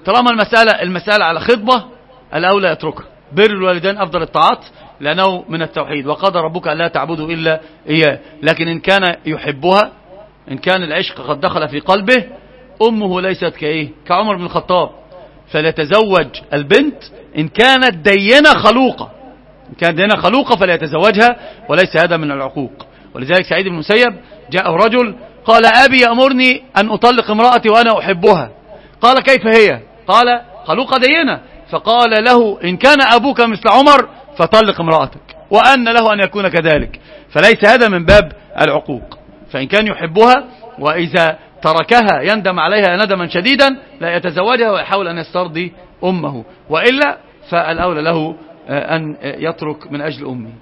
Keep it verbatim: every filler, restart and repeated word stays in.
طالما المسألة المسألة على خطبة الأولى يتركها. بر الوالدين أفضل الطاعات لأنه من التوحيد، وقضى ربك ألا تعبدوا إلا إياه. لكن إن كان يحبها، إن كان العشق قد دخل في قلبه، أمه ليست كإيه كعمر بن الخطاب، فليتزوج البنت إن كانت دينة خلوقة، إن كانت دينة خلوقة فليتزوجها، وليس هذا من العقوق. ولذلك سعيد بن المسيب جاء رجل قال أبي يأمرني أن أطلق امرأتي وأنا أحبها. قال كيف هي؟ قال خلوقة دينة. فقال له إن كان أبوك مثل عمر فطلق امرأتك، وأن له أن يكون كذلك. فليس هذا من باب العقوق. فإن كان يحبها وإذا تركها يندم عليها ندما شديدا لا يتزوجها ويحاول أن يسترضي أمه، وإلا فالأولى له أن يترك من أجل أمه.